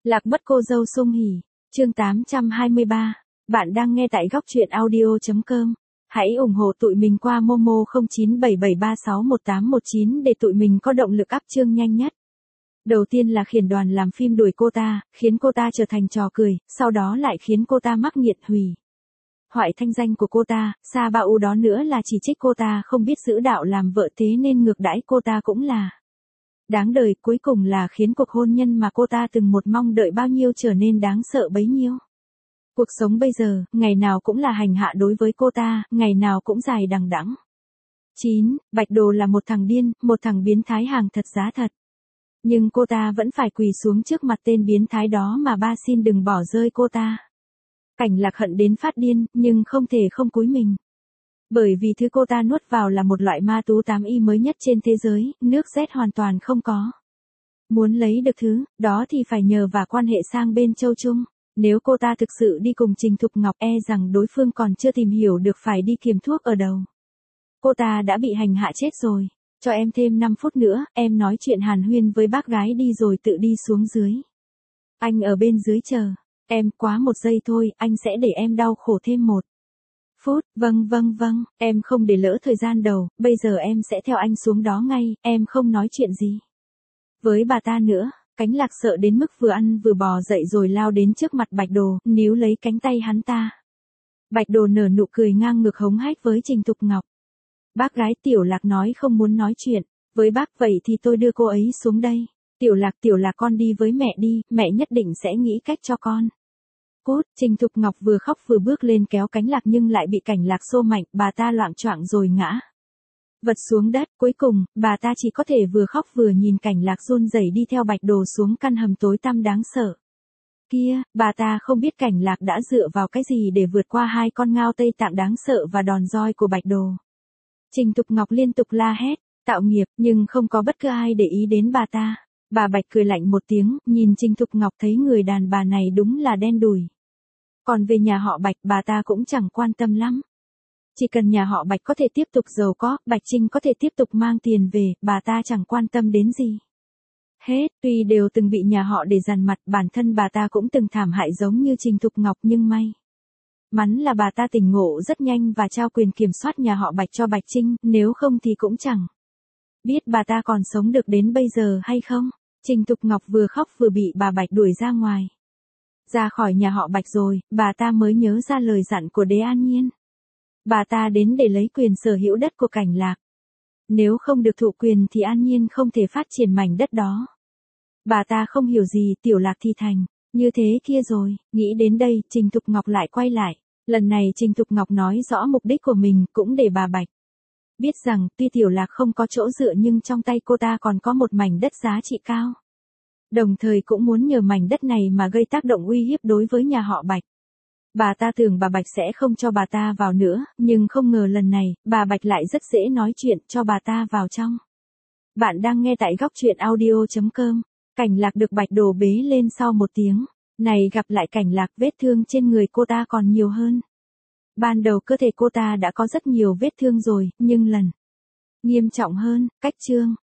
Lạc mất cô dâu Sung Hỉ, chương 823. Bạn đang nghe tại góc truyện audio.com. Hãy ủng hộ tụi mình qua Momo 0977361819 để tụi mình có động lực up chương nhanh nhất. Đầu tiên là khiển đoàn làm phim đuổi cô ta, khiến cô ta trở thành trò cười, sau đó lại khiến cô ta mắc nghiện hủy hoại thanh danh của cô ta, Sa Ba U đó nữa là chỉ trích cô ta không biết giữ đạo làm vợ thế nên ngược đãi cô ta cũng là đáng đời, cuối cùng là khiến cuộc hôn nhân mà cô ta từng một mong đợi bao nhiêu trở nên đáng sợ bấy nhiêu. Cuộc sống bây giờ, ngày nào cũng là hành hạ đối với cô ta, ngày nào cũng dài đằng đẵng. 9. Bạch Đồ là một thằng điên, một thằng biến thái hàng thật giá thật. Nhưng cô ta vẫn phải quỳ xuống trước mặt tên biến thái đó mà ba xin đừng bỏ rơi cô ta. Cảnh Lạc hận đến phát điên, nhưng không thể không cúi mình. Bởi vì thứ cô ta nuốt vào là một loại ma tú 8Y mới nhất trên thế giới, nước Z hoàn toàn không có. Muốn lấy được thứ đó thì phải nhờ và quan hệ sang bên Châu Trung. Nếu cô ta thực sự đi cùng Trình Thục Ngọc rằng đối phương còn chưa tìm hiểu được phải đi kiềm thuốc ở đầu. Cô ta đã bị hành hạ chết rồi. Cho em thêm 5 phút nữa, em nói chuyện hàn huyên với bác gái đi rồi tự đi xuống dưới. Anh ở bên dưới chờ. Em quá 1 giây thôi, anh sẽ để em đau khổ thêm 1 phút. Vâng, em không để lỡ thời gian đâu, bây giờ em sẽ theo anh xuống đó ngay, em không nói chuyện gì với bà ta nữa. Cánh Lạc sợ đến mức vừa ăn vừa bò dậy rồi lao đến trước mặt Bạch Đồ, níu lấy cánh tay hắn ta. Bạch Đồ nở nụ cười ngang ngược hống hách với Trình Thục Ngọc. Bác gái, Tiểu Lạc nói không muốn nói chuyện với bác, vậy thì tôi đưa cô ấy xuống đây. Tiểu Lạc con đi với mẹ đi, mẹ nhất định sẽ nghĩ cách cho con. Cút. Trình Thục Ngọc vừa khóc vừa bước lên kéo Cánh Lạc nhưng lại bị Cảnh Lạc xô mạnh, bà ta loạng choạng rồi ngã vật xuống đất. Cuối cùng, bà ta chỉ có thể vừa khóc vừa nhìn Cảnh Lạc run rẩy đi theo Bạch Đồ xuống căn hầm tối tăm đáng sợ kia. Bà ta không biết Cảnh Lạc đã dựa vào cái gì để vượt qua 2 con ngao Tây Tạng đáng sợ và đòn roi của Bạch Đồ. Trình Thục Ngọc liên tục la hét, tạo nghiệp, nhưng không có bất cứ ai để ý đến bà ta. Bà Bạch cười lạnh một tiếng, nhìn Trình Thục Ngọc thấy người đàn bà này đúng là đen đủi. Còn về nhà họ Bạch, bà ta cũng chẳng quan tâm lắm. Chỉ cần nhà họ Bạch có thể tiếp tục giàu có, Bạch Trinh có thể tiếp tục mang tiền về, bà ta chẳng quan tâm đến gì hết. Tuy đều từng bị nhà họ để dằn mặt, bản thân bà ta cũng từng thảm hại giống như Trình Thục Ngọc, nhưng may mắn là bà ta tỉnh ngộ rất nhanh và trao quyền kiểm soát nhà họ Bạch cho Bạch Trinh, nếu không thì cũng chẳng biết bà ta còn sống được đến bây giờ hay không. Trình Thục Ngọc vừa khóc vừa bị bà Bạch đuổi ra ngoài. Ra khỏi nhà họ Bạch rồi, bà ta mới nhớ ra lời dặn của Đế An Nhiên. Bà ta đến để lấy quyền sở hữu đất của Cảnh Lạc. Nếu không được thụ quyền thì An Nhiên không thể phát triển mảnh đất đó. Bà ta không hiểu gì, Tiểu Lạc thì thành như thế kia rồi. Nghĩ đến đây, Trình Thục Ngọc lại quay lại. Lần này Trình Thục Ngọc nói rõ mục đích của mình, cũng để bà Bạch biết rằng tuy Tiểu Lạc không có chỗ dựa nhưng trong tay cô ta còn có một mảnh đất giá trị cao. Đồng thời cũng muốn nhờ mảnh đất này mà gây tác động uy hiếp đối với nhà họ Bạch. Bà ta tưởng bà Bạch sẽ không cho bà ta vào nữa, nhưng không ngờ lần này, bà Bạch lại rất dễ nói chuyện cho bà ta vào trong. Bạn đang nghe tại góc truyện audio.com. Cảnh Lạc được Bạch Đồ bế lên sau 1 tiếng. Này gặp lại Cảnh Lạc, vết thương trên người cô ta còn nhiều hơn. Ban đầu cơ thể cô ta đã có rất nhiều vết thương rồi, nhưng lần nghiêm trọng hơn. Cách chương